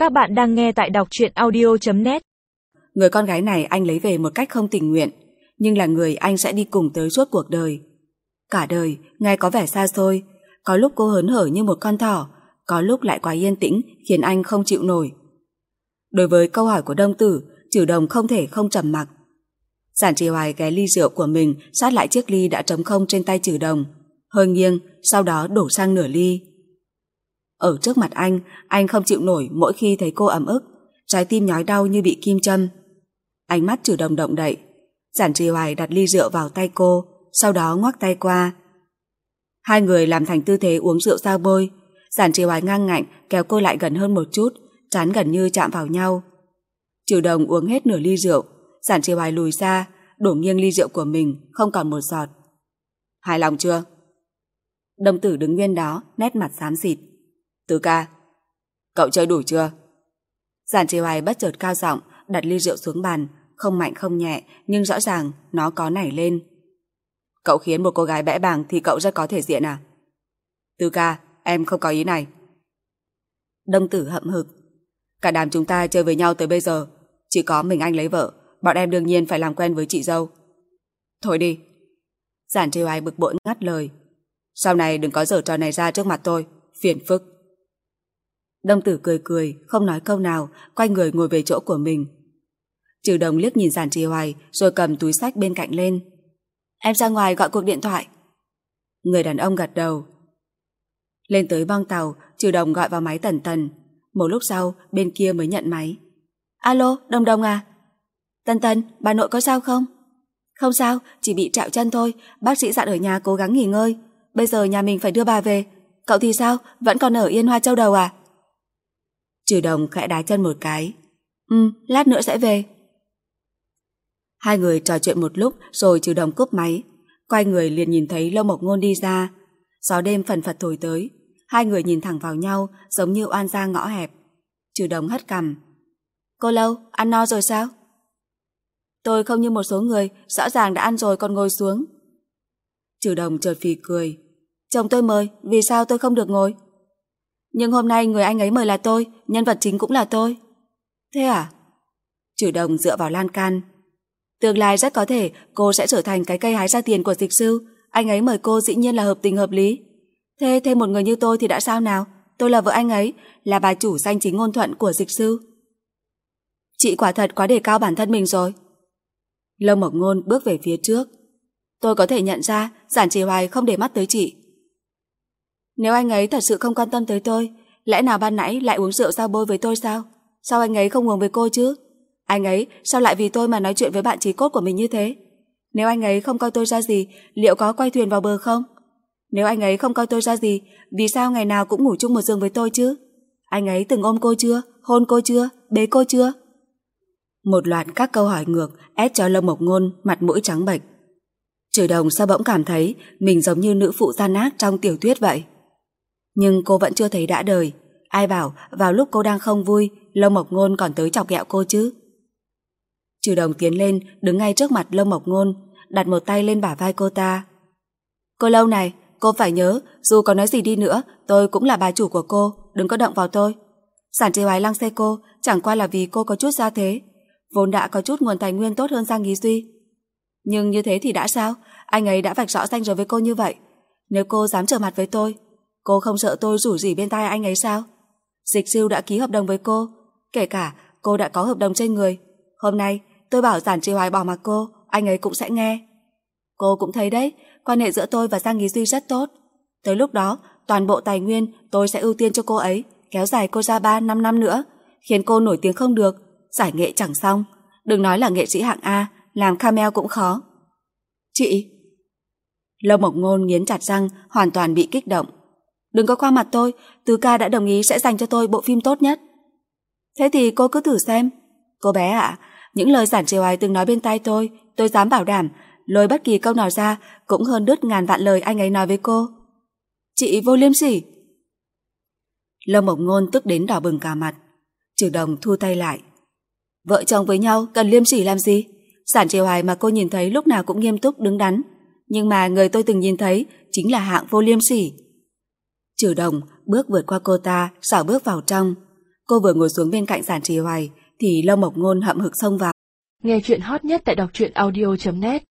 Các bạn đang nghe tại đọc truyện audio.net. Người con gái này anh lấy về một cách không tình nguyện, nhưng là người anh sẽ đi cùng tới suốt cuộc đời. Cả đời, nghe có vẻ xa xôi, có lúc cô hớn hở như một con thỏ, có lúc lại quá yên tĩnh khiến anh không chịu nổi. Đối với câu hỏi của Đông Tử, Trừ Đồng không thể không trầm mặc. Giản Trì Hoài ghé ly rượu của mình sát lại chiếc ly đã trống không trên tay Trừ Đồng, hơi nghiêng, sau đó đổ sang nửa ly. Ở trước mặt anh không chịu nổi mỗi khi thấy cô ấm ức, trái tim nhói đau như bị kim châm. Ánh mắt Trừ Đồng động đậy, Giản Trì Hoài đặt ly rượu vào tay cô, sau đó ngoắc tay qua. Hai người làm thành tư thế uống rượu sao bôi. Giản Trì Hoài ngang ngạnh kéo cô lại gần hơn một chút, trán gần như chạm vào nhau. Trừ Đồng uống hết nửa ly rượu, Giản Trì Hoài lùi ra, đổ nghiêng ly rượu của mình, không còn một giọt. Hài lòng chưa? Đông Tử đứng nguyên đó, nét mặt xám xịt. Tứ ca, cậu chơi đủ chưa? Giản Trì Hoài bất chợt cao giọng đặt ly rượu xuống bàn, không mạnh không nhẹ, nhưng rõ ràng nó có nảy lên. Cậu khiến một cô gái bẽ bàng thì cậu rất có thể diện à? Tứ ca, em không có ý này. Đông Tử hậm hực. Cả đám chúng ta chơi với nhau tới bây giờ, chỉ có mình anh lấy vợ, bọn em đương nhiên phải làm quen với chị dâu. Thôi đi. Giản Trì Hoài bực bội ngắt lời. Sau này đừng có giở trò này ra trước mặt tôi, phiền phức. Đông Tử cười cười, không nói câu nào, quay người ngồi về chỗ của mình. Trừ Đồng liếc nhìn Giản Trì Hoài rồi cầm túi xách bên cạnh lên. Em ra ngoài gọi cuộc điện thoại. Người đàn ông gật đầu. Lên tới bong tàu, Trừ Đồng gọi vào máy Tần Tần. Một lúc sau, bên kia mới nhận máy. Alo, Đồng Đồng à? Tần Tần, bà nội có sao không? Không sao, chỉ bị trạo chân thôi, bác sĩ dặn ở nhà cố gắng nghỉ ngơi. Bây giờ nhà mình phải đưa bà về. Cậu thì sao, vẫn còn ở Yên Hoa Châu Đầu à? Trừ Đồng khẽ đá chân một cái. Lát nữa sẽ về. Hai người trò chuyện một lúc rồi Trừ Đồng cúp máy. Quay người liền nhìn thấy Lâu Mộc Ngôn đi ra. Gió đêm phần phật thổi tới. Hai người nhìn thẳng vào nhau giống như oan gia ngõ hẹp. Trừ Đồng hất cằm. Cô Lâu, ăn no rồi sao? Tôi không như một số người, rõ ràng đã ăn rồi còn ngồi xuống. Trừ Đồng chợt phì cười. Chồng tôi mời, vì sao tôi không được ngồi? Nhưng hôm nay người anh ấy mời là tôi, nhân vật chính cũng là tôi. Thế à? Trừ Đồng dựa vào lan can. Tương lai rất có thể cô sẽ trở thành cái cây hái ra tiền của Dịch Sư. Anh ấy mời cô dĩ nhiên là hợp tình hợp lý. Thế thêm một người như tôi thì đã sao nào? Tôi là vợ anh ấy, là bà chủ danh chính ngôn thuận của Dịch Sư. Chị quả thật quá đề cao bản thân mình rồi. Lâu Mộc Ngôn bước về phía trước. Tôi có thể nhận ra Giản Trì Hoài không để mắt tới chị. Nếu anh ấy thật sự không quan tâm tới tôi, lẽ nào ban nãy lại uống rượu sao bôi với tôi sao? Sao anh ấy không uống với cô chứ? Anh ấy sao lại vì tôi mà nói chuyện với bạn chí cốt của mình như thế? Nếu anh ấy không coi tôi ra gì, liệu có quay thuyền vào bờ không? Nếu anh ấy không coi tôi ra gì, vì sao ngày nào cũng ngủ chung một giường với tôi chứ? Anh ấy từng ôm cô chưa? Hôn cô chưa? Bế cô chưa? Một loạt các câu hỏi ngược ép cho Lâm Mộc Ngôn mặt mũi trắng bệch. Trừ Đồng sao bỗng cảm thấy mình giống như nữ phụ gian ác trong tiểu thuyết vậy. Nhưng cô vẫn chưa thấy đã đời. Ai bảo vào lúc cô đang không vui, Lâm Mộc Ngôn còn tới chọc ghẹo cô chứ? Trừ Đồng tiến lên, đứng ngay trước mặt Lâm Mộc Ngôn, đặt một tay lên bả vai cô ta. Cô Lâu này, cô phải nhớ, dù có nói gì đi nữa, tôi cũng là bà chủ của cô, đừng có động vào tôi. Giản Trì Hoài lăng xê cô, chẳng qua là vì cô có chút gia thế, vốn đã có chút nguồn tài nguyên tốt hơn Giang Nghĩ Duy. Nhưng như thế thì đã sao? Anh ấy đã vạch rõ ranh rồi với cô như vậy. Nếu cô dám trở mặt với tôi, cô không sợ tôi rủ rỉ bên tai anh ấy sao? Dịch Sư đã ký hợp đồng với cô, kể cả cô đã có hợp đồng trên người. Hôm nay tôi bảo Giản Trì Hoài bỏ mặc cô, anh ấy cũng sẽ nghe. Cô cũng thấy đấy, quan hệ giữa tôi và Giang Nghĩ Duy rất tốt. Tới lúc đó, toàn bộ tài nguyên tôi sẽ ưu tiên cho cô ấy, kéo dài cô ra 3-5 năm nữa, khiến cô nổi tiếng không được, giải nghệ chẳng xong. Đừng nói là nghệ sĩ hạng A, làm camel cũng khó. Chị! Lâu Mộc Ngôn nghiến chặt răng, hoàn toàn bị kích động. Đừng có qua mặt tôi, Tứ ca đã đồng ý sẽ dành cho tôi bộ phim tốt nhất. Thế thì cô cứ thử xem. Cô bé ạ, những lời Giản Trì Hoài từng nói bên tai tôi dám bảo đảm, lôi bất kỳ câu nào ra cũng hơn đứt ngàn vạn lời anh ấy nói với cô. Chị vô liêm sỉ! Lâm Mộc Ngôn tức đến đỏ bừng cả mặt. Trừ Đồng thu tay lại. Vợ chồng với nhau cần liêm sỉ làm gì? Giản Trì Hoài mà cô nhìn thấy lúc nào cũng nghiêm túc đứng đắn, nhưng mà người tôi từng nhìn thấy chính là hạng vô liêm sỉ. Trừ Đồng bước vượt qua cô ta, xảo bước vào trong. Cô vừa ngồi xuống bên cạnh Giản Trì Hoài thì Lâu Mộc Ngôn hậm hực xông vào. Nghe chuyện hot nhất tại đọc truyện audio.net